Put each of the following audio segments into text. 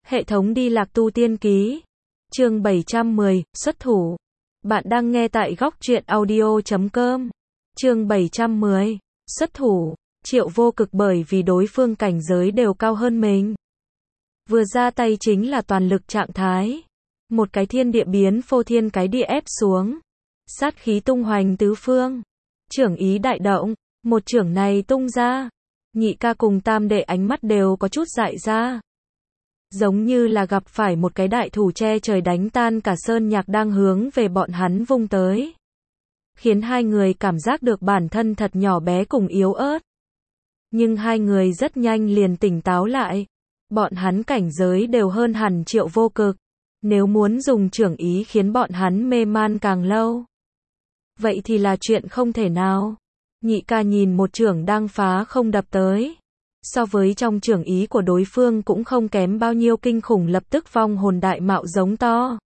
Hệ thống đi lạc tu tiên ký. Chương 710, xuất thủ. Bạn đang nghe tại góc truyện audio.com. Chương 710, xuất thủ. Triệu Vô Cực bởi vì đối phương cảnh giới đều cao hơn mình. Vừa ra tay chính là toàn lực trạng thái. Một cái thiên địa biến phô thiên cái địa ép xuống. Sát khí tung hoành tứ phương. Chưởng ý đại động, một chưởng này tung ra. Nhị ca cùng tam đệ ánh mắt đều có chút dại ra. Giống như là gặp phải một cái đại thủ che trời đánh tan cả sơn nhạc đang hướng về bọn hắn vung tới. Khiến hai người cảm giác được bản thân thật nhỏ bé cùng yếu ớt. Nhưng hai người rất nhanh liền tỉnh táo lại. Bọn hắn cảnh giới đều hơn hẳn Triệu Vô Cực. Nếu muốn dùng chưởng ý khiến bọn hắn mê man càng lâu, vậy thì là chuyện không thể nào. Nhị ca nhìn một chưởng đang phá không đập tới. So với trong chưởng ý của đối phương cũng không kém bao nhiêu, kinh khủng, lập tức vong hồn đại mạo giống to.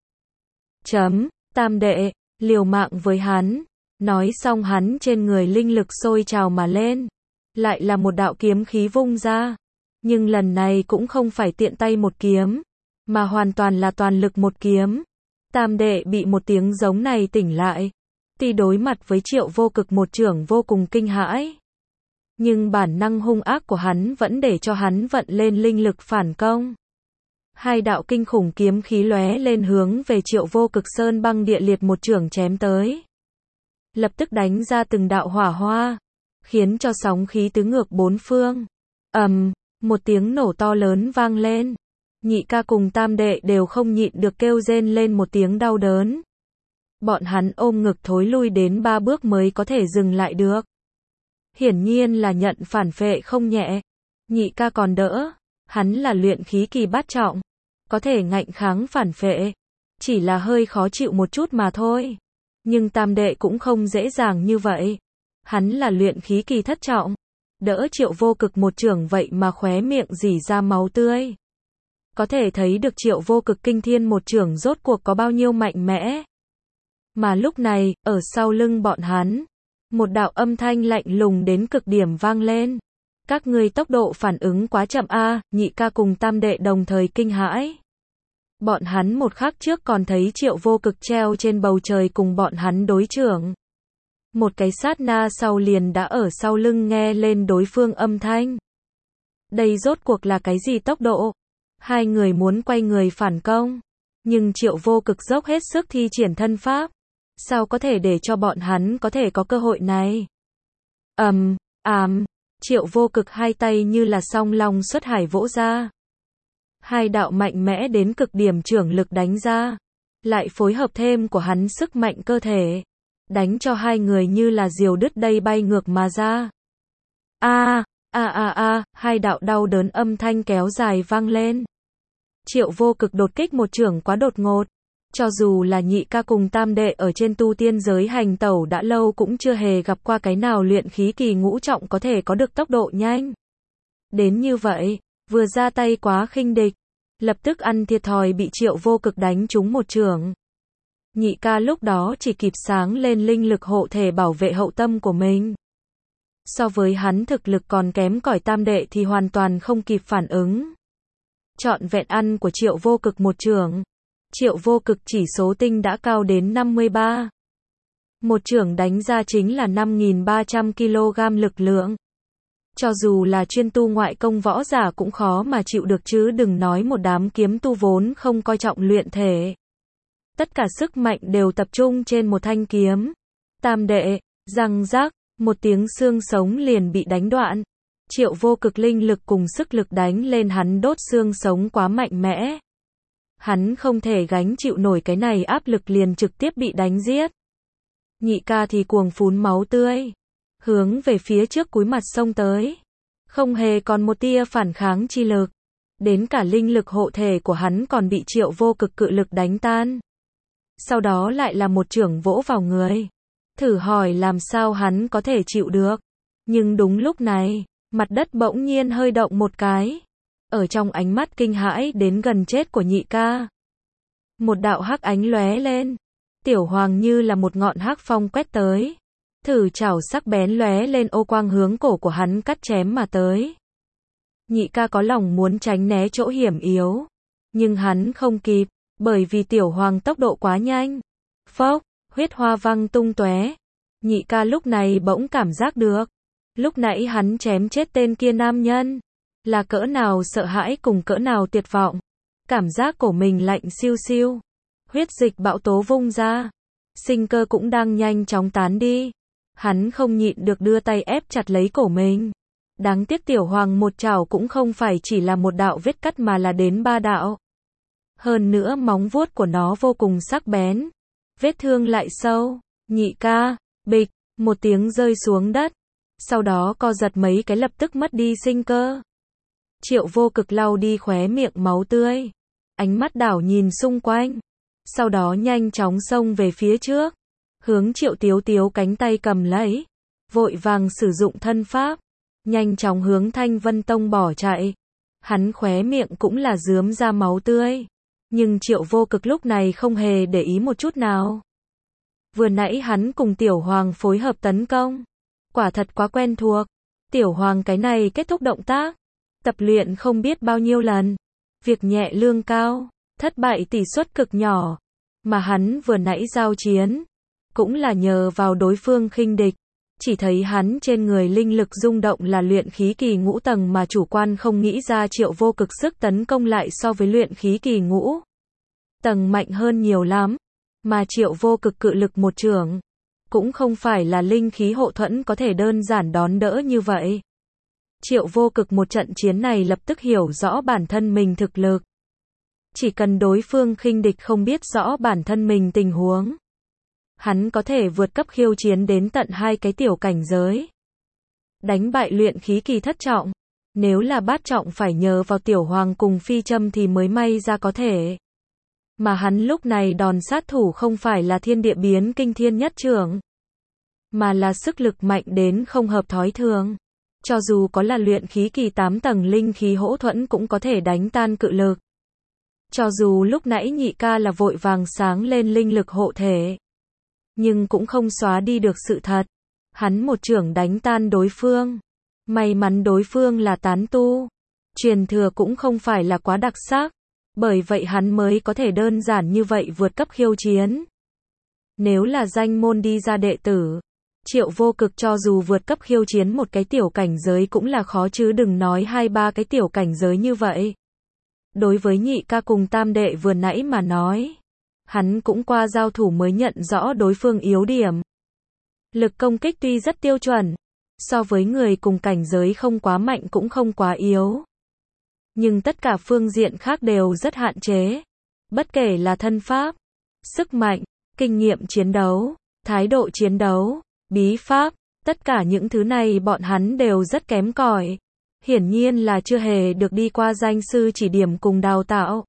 Tam đệ, liều mạng với hắn. Nói xong hắn trên người linh lực sôi trào mà lên. Lại là một đạo kiếm khí vung ra. Nhưng lần này cũng không phải tiện tay một kiếm, mà hoàn toàn là toàn lực một kiếm. Tam đệ bị một tiếng giống này tỉnh lại. Tuy đối mặt với Triệu Vô Cực một chưởng vô cùng kinh hãi, nhưng bản năng hung ác của hắn vẫn để cho hắn vận lên linh lực phản công. Hai đạo kinh khủng kiếm khí lóe lên hướng về Triệu Vô Cực, sơn băng địa liệt một chưởng chém tới. Lập tức đánh ra từng đạo hỏa hoa, khiến cho sóng khí tứ ngược bốn phương. Một tiếng nổ to lớn vang lên. Nhị ca cùng tam đệ đều không nhịn được kêu rên lên một tiếng đau đớn. Bọn hắn ôm ngực thối lui đến 3 bước mới có thể dừng lại được. Hiển nhiên là nhận phản phệ không nhẹ. Nhị ca còn đỡ, hắn là luyện khí kỳ bát trọng, có thể ngạnh kháng phản phệ, chỉ là hơi khó chịu một chút mà thôi. Nhưng tam đệ cũng không dễ dàng như vậy. Hắn là luyện khí kỳ thất trọng, đỡ Triệu Vô Cực một chưởng vậy mà khóe miệng rỉ ra máu tươi. Có thể thấy được Triệu Vô Cực kinh thiên một chưởng rốt cuộc có bao nhiêu mạnh mẽ. Mà lúc này, ở sau lưng bọn hắn, một đạo âm thanh lạnh lùng đến cực điểm vang lên. Các ngươi tốc độ phản ứng quá chậm a. Nhị ca cùng tam đệ đồng thời kinh hãi. Bọn hắn một khắc trước còn thấy Triệu Vô Cực treo trên bầu trời cùng bọn hắn đối chưởng. Một cái sát na sau liền đã ở sau lưng nghe lên đối phương âm thanh. Đây rốt cuộc là cái gì tốc độ? Hai người muốn quay người phản công, nhưng Triệu Vô Cực dốc hết sức thi triển thân pháp. Sao có thể để cho bọn hắn có thể có cơ hội này? Triệu Vô Cực hai tay như là song long xuất hải vỗ ra. Hai đạo mạnh mẽ đến cực điểm chưởng lực đánh ra, lại phối hợp thêm của hắn sức mạnh cơ thể, đánh cho hai người như là diều đứt dây bay ngược mà ra. Hai đạo đau đớn âm thanh kéo dài vang lên. Triệu Vô Cực đột kích một chưởng quá đột ngột. Cho dù là nhị ca cùng tam đệ ở trên tu tiên giới hành tẩu đã lâu cũng chưa hề gặp qua cái nào luyện khí kỳ ngũ trọng có thể có được tốc độ nhanh đến như vậy. Vừa ra tay quá khinh địch, lập tức ăn thiệt thòi bị Triệu Vô Cực đánh trúng một chưởng. Nhị ca lúc đó chỉ kịp sáng lên linh lực hộ thể bảo vệ hậu tâm của mình. So với hắn thực lực còn kém cỏi tam đệ thì hoàn toàn không kịp phản ứng. Trọn vẹn ăn của Triệu Vô Cực một chưởng. Triệu Vô Cực chỉ số tinh đã cao đến 53. Một chưởng đánh ra chính là 5.300 kg lực lượng. Cho dù là chuyên tu ngoại công võ giả cũng khó mà chịu được chứ đừng nói một đám kiếm tu vốn không coi trọng luyện thể. Tất cả sức mạnh đều tập trung trên một thanh kiếm. Tam đệ, răng rác, một tiếng xương sống liền bị đánh đoạn. Triệu Vô Cực linh lực cùng sức lực đánh lên hắn đốt xương sống quá mạnh mẽ. Hắn không thể gánh chịu nổi cái này áp lực liền trực tiếp bị đánh giết. Nhị ca thì cuồng phún máu tươi, hướng về phía trước cúi mặt xông tới. Không hề còn một tia phản kháng chi lực. Đến cả linh lực hộ thể của hắn còn bị Triệu Vô Cực cự lực đánh tan. Sau đó lại là một chưởng vỗ vào người. Thử hỏi làm sao hắn có thể chịu được. Nhưng đúng lúc này, mặt đất bỗng nhiên hơi động một cái. Ở trong ánh mắt kinh hãi đến gần chết của nhị ca, một đạo hắc ánh lóe lên. Tiểu Hoàng như là một ngọn hắc phong quét tới. Thử chảo sắc bén lóe lên ô quang hướng cổ của hắn cắt chém mà tới. Nhị ca có lòng muốn tránh né chỗ hiểm yếu, Nhưng hắn không kịp, bởi vì Tiểu Hoàng tốc độ quá nhanh. Phốc, huyết hoa văng tung tóe. Nhị ca lúc này bỗng cảm giác được, lúc nãy hắn chém chết tên kia nam nhân, là cỡ nào sợ hãi cùng cỡ nào tuyệt vọng. Cảm giác cổ mình lạnh siêu siêu. Huyết dịch bão tố vung ra. Sinh cơ cũng đang nhanh chóng tán đi. Hắn không nhịn được đưa tay ép chặt lấy cổ mình. Đáng tiếc Tiểu Hoàng một chảo cũng không phải chỉ là một đạo vết cắt mà là đến 3 đạo. Hơn nữa móng vuốt của nó vô cùng sắc bén. Vết thương lại sâu. Nhị ca, bịch, một tiếng rơi xuống đất. Sau đó co giật mấy cái lập tức mất đi sinh cơ. Triệu Vô Cực lau đi khóe miệng máu tươi. Ánh mắt đảo nhìn xung quanh. Sau đó nhanh chóng xông về phía trước. Hướng Triệu Tiếu Tiếu cánh tay cầm lấy. Vội vàng sử dụng thân pháp. Nhanh chóng hướng Thanh Vân Tông bỏ chạy. Hắn khóe miệng cũng là rướm ra máu tươi. Nhưng Triệu Vô Cực lúc này không hề để ý một chút nào. Vừa nãy hắn cùng Tiểu Hoàng phối hợp tấn công. Quả thật quá quen thuộc. Tiểu Hoàng cái này kết thúc động tác. Tập luyện không biết bao nhiêu lần. Việc nhẹ lương cao. Thất bại tỷ suất cực nhỏ. Mà hắn vừa nãy giao chiến. Cũng là nhờ vào đối phương khinh địch. Chỉ thấy hắn trên người linh lực rung động là luyện khí kỳ ngũ tầng mà chủ quan không nghĩ ra Triệu Vô Cực sức tấn công lại so với luyện khí kỳ ngũ tầng mạnh hơn nhiều lắm. Mà Triệu Vô Cực cự lực một chưởng. Cũng không phải là linh khí hộ thuẫn có thể đơn giản đón đỡ như vậy. Triệu Vô Cực một trận chiến này lập tức hiểu rõ bản thân mình thực lực. Chỉ cần đối phương khinh địch không biết rõ bản thân mình tình huống. Hắn có thể vượt cấp khiêu chiến đến tận 2 cái tiểu cảnh giới. Đánh bại luyện khí kỳ thất trọng. Nếu là bát trọng phải nhờ vào Tiểu Hoàng cùng Phi Châm thì mới may ra có thể. Mà hắn lúc này đòn sát thủ không phải là thiên địa biến kinh thiên nhất trưởng. Mà là sức lực mạnh đến không hợp thói thường. Cho dù có là luyện khí kỳ 8 tầng linh khí hỗ thuẫn cũng có thể đánh tan cự lực. Cho dù lúc nãy nhị ca là vội vàng sáng lên linh lực hộ thể. Nhưng cũng không xóa đi được sự thật. Hắn một chưởng đánh tan đối phương. May mắn đối phương là tán tu. Truyền thừa cũng không phải là quá đặc sắc. Bởi vậy hắn mới có thể đơn giản như vậy vượt cấp khiêu chiến. Nếu là danh môn đi ra đệ tử. Triệu Vô Cực cho dù vượt cấp khiêu chiến một cái tiểu cảnh giới cũng là khó chứ đừng nói 2-3 cái tiểu cảnh giới như vậy. Đối với nhị ca cùng tam đệ vừa nãy mà nói. Hắn cũng qua giao thủ mới nhận rõ đối phương yếu điểm. Lực công kích tuy rất tiêu chuẩn. So với người cùng cảnh giới không quá mạnh cũng không quá yếu. Nhưng tất cả phương diện khác đều rất hạn chế. Bất kể là thân pháp, sức mạnh, kinh nghiệm chiến đấu, thái độ chiến đấu, bí pháp, tất cả những thứ này bọn hắn đều rất kém cỏi. Hiển nhiên là chưa hề được đi qua danh sư chỉ điểm cùng đào tạo.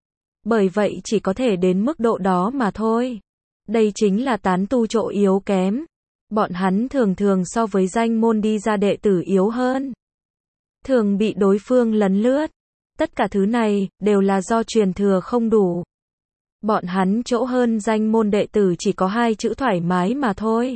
Bởi vậy chỉ có thể đến mức độ đó mà thôi. Đây chính là tán tu chỗ yếu kém. Bọn hắn thường thường so với danh môn đi ra đệ tử yếu hơn. Thường bị đối phương lấn lướt. Tất cả thứ này đều là do truyền thừa không đủ. Bọn hắn chỗ hơn danh môn đệ tử chỉ có 2 chữ thoải mái mà thôi.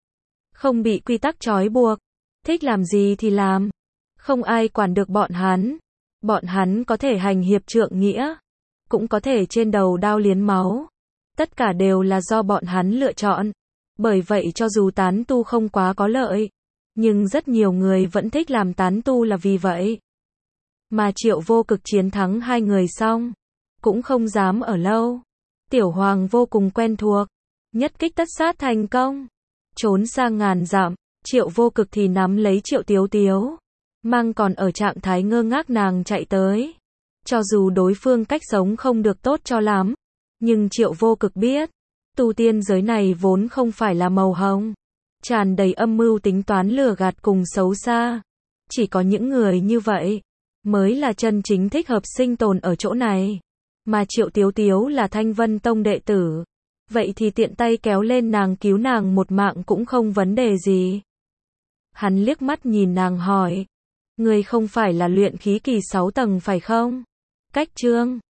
Không bị quy tắc trói buộc. Thích làm gì thì làm. Không ai quản được bọn hắn. Bọn hắn có thể hành hiệp trượng nghĩa. Cũng có thể trên đầu đao liến máu. Tất cả đều là do bọn hắn lựa chọn. Bởi vậy cho dù tán tu không quá có lợi. Nhưng rất nhiều người vẫn thích làm tán tu là vì vậy. Mà Triệu Vô Cực chiến thắng 2 người xong. Cũng không dám ở lâu. Tiểu Hoàng vô cùng quen thuộc. Nhất kích tất sát thành công. Trốn sang ngàn dặm. Triệu Vô Cực thì nắm lấy Triệu Tiếu Tiếu. Mang còn ở trạng thái ngơ ngác nàng chạy tới. Cho dù đối phương cách sống không được tốt cho lắm. Nhưng Triệu Vô Cực biết. Tu tiên giới này vốn không phải là màu hồng. Tràn đầy âm mưu tính toán lừa gạt cùng xấu xa. Chỉ có những người như vậy. Mới là chân chính thích hợp sinh tồn ở chỗ này. Mà Triệu Tiếu Tiếu là Thanh Vân Tông đệ tử. Vậy thì tiện tay kéo lên nàng cứu nàng một mạng cũng không vấn đề gì. Hắn liếc mắt nhìn nàng hỏi. Người không phải là luyện khí kỳ 6 tầng phải không? Cách chương